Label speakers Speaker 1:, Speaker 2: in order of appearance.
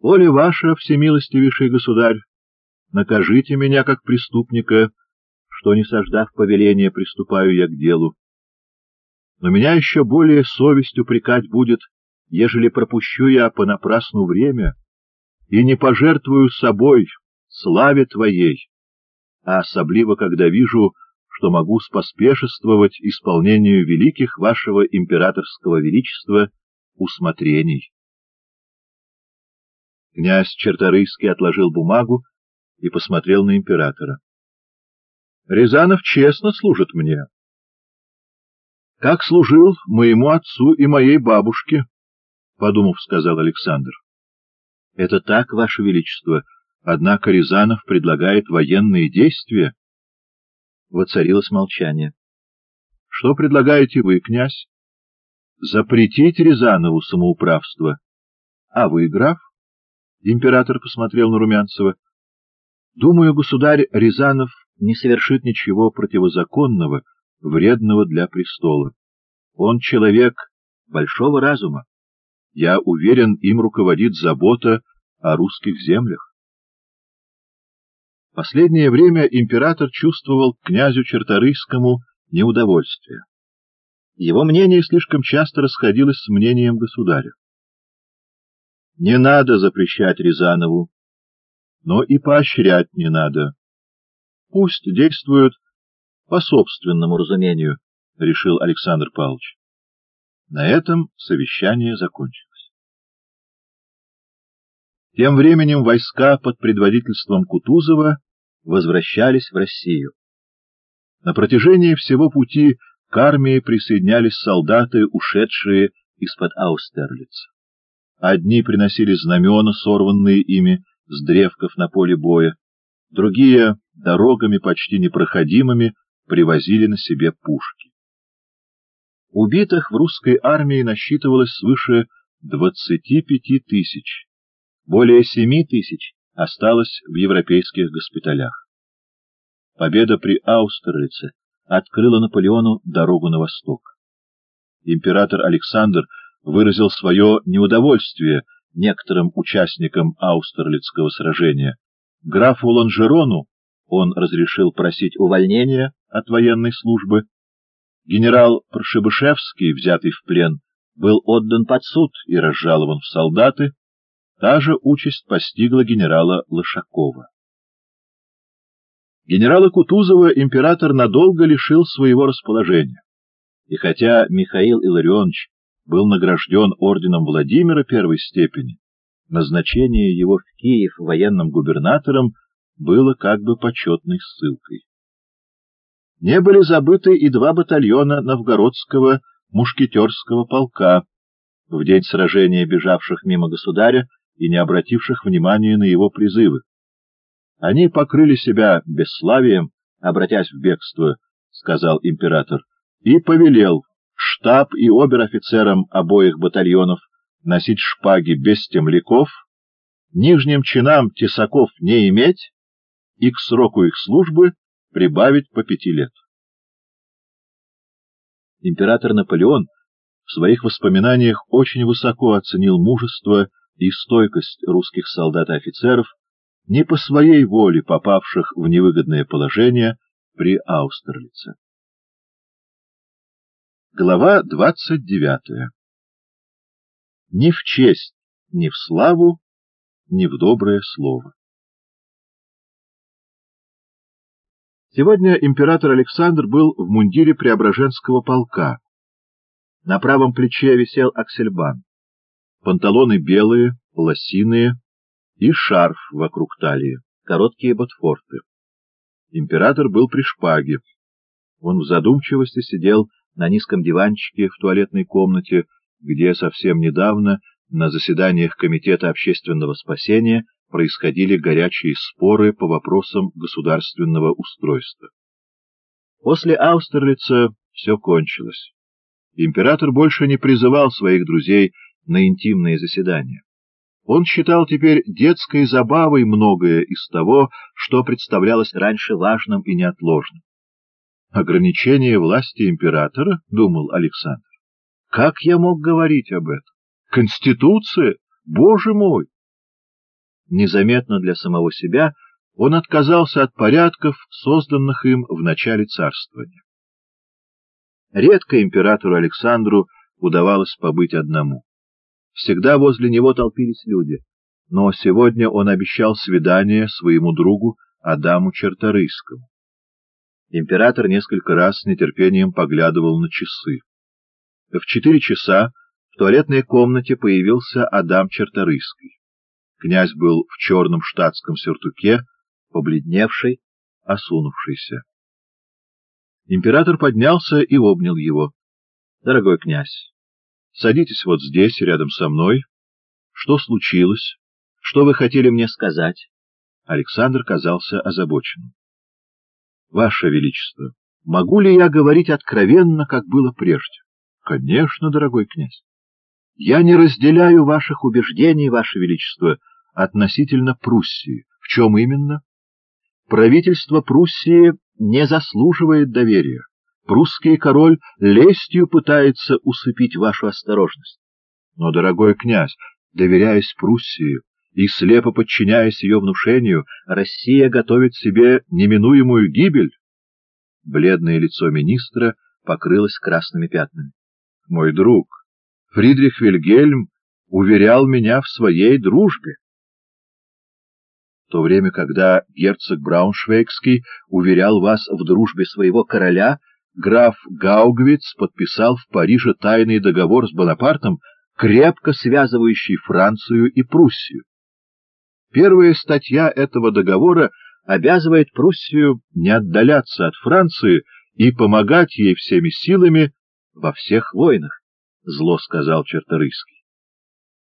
Speaker 1: Воля ваша, всемилостивейший государь, накажите меня как преступника, что, не сождав повеления, приступаю я к делу. Но меня еще более совесть упрекать будет, ежели пропущу я понапрасну время и не пожертвую собой славе Твоей, а особливо, когда вижу, что могу споспешествовать исполнению великих вашего императорского величества усмотрений. Князь Черторийский отложил бумагу и посмотрел на императора. — Рязанов честно служит мне, как служил моему отцу и моей бабушке, — подумав, сказал Александр. — Это так, ваше величество, однако Рязанов предлагает военные действия. Воцарилось молчание. — Что предлагаете вы, князь? — Запретить Рязанову самоуправство. — А вы, граф? Император посмотрел на Румянцева. — Думаю, государь, Рязанов не совершит ничего противозаконного, вредного для престола. Он человек большого разума. Я уверен, им руководит забота о русских землях. Последнее время император чувствовал к князю Черторийскому неудовольствие. Его мнение слишком часто расходилось с мнением государя. Не надо запрещать Рязанову, но и поощрять не надо. Пусть действуют по собственному разумению, — решил Александр Павлович. На этом совещание закончилось. Тем временем войска под предводительством Кутузова возвращались в Россию. На протяжении всего пути к армии присоединялись солдаты, ушедшие из-под Аустерлица. Одни приносили знамена, сорванные ими с древков на поле боя, другие, дорогами почти непроходимыми, привозили на себе пушки. Убитых в русской армии насчитывалось свыше 25 тысяч, более 7 тысяч осталось в европейских госпиталях. Победа при Аустерлице открыла Наполеону дорогу на восток. Император Александр выразил свое неудовольствие некоторым участникам Аустерлицкого сражения. Графу Ланжерону он разрешил просить увольнения от военной службы. Генерал Прошебышевский, взятый в плен, был отдан под суд и разжалован в солдаты. Та же участь постигла генерала Лошакова. Генерала Кутузова император надолго лишил своего расположения. И хотя Михаил Илларионович был награжден орденом Владимира первой степени, назначение его в Киев военным губернатором было как бы почетной ссылкой. Не были забыты и 2 батальона новгородского мушкетерского полка, в день сражения бежавших мимо государя и не обративших внимания на его призывы. Они покрыли себя бесславием, обратясь в бегство, — сказал император, и повелел штаб и обер-офицерам обоих батальонов носить шпаги без темляков, нижним чинам тесаков не иметь и к сроку их службы прибавить по 5 лет. Император Наполеон в своих воспоминаниях очень высоко оценил мужество и стойкость русских солдат и офицеров, не по своей воле попавших в невыгодное положение при Аустерлице. Глава 29. Ни в честь, ни в славу, ни в доброе слово. Сегодня император Александр был в мундире Преображенского полка. На правом плече висел аксельбан, панталоны белые, лосиные и шарф вокруг талии, короткие ботфорты. Император был при шпаге. Он в задумчивости сидел на низком диванчике в туалетной комнате, где совсем недавно на заседаниях Комитета общественного спасения происходили горячие споры по вопросам государственного устройства. После Аустерлица все кончилось. Император больше не призывал своих друзей на интимные заседания. Он считал теперь детской забавой многое из того, что представлялось раньше важным и неотложным. «Ограничение власти императора?» — думал Александр. «Как я мог говорить об этом? Конституция? Боже мой!» незаметно для самого себя, он отказался от порядков, созданных им в начале царствования. Редко императору Александру удавалось побыть одному. Всегда возле него толпились люди, но сегодня он обещал свидание своему другу Адаму Черторийскому. Император несколько раз с нетерпением поглядывал на часы. В 4 часа в туалетной комнате появился Адам Черторийский. Князь был в черном штатском сюртуке, побледневший, осунувшийся. Император поднялся и обнял его. — Дорогой князь, садитесь вот здесь, рядом со мной. Что случилось? Что вы хотели мне сказать? Александр казался озабоченным. — Ваше Величество, могу ли я говорить откровенно, как было прежде? — Конечно, дорогой князь. — Я не разделяю ваших убеждений, Ваше Величество, относительно Пруссии. В чем именно? Правительство Пруссии не заслуживает доверия. Прусский король лестью пытается усыпить вашу осторожность. Но, дорогой князь, доверяясь Пруссии и слепо подчиняясь ее внушению, Россия готовит себе неминуемую гибель. Бледное лицо министра покрылось красными пятнами. Мой друг, Фридрих Вильгельм уверял меня в своей дружбе. В то время, когда герцог Брауншвейгский уверял вас в дружбе своего короля, граф Гаугвиц подписал в Париже тайный договор с Бонапартом, крепко связывающий Францию и Пруссию. Первая статья этого договора обязывает Пруссию не отдаляться от Франции и помогать ей всеми силами во всех войнах, — зло сказал Черторийский.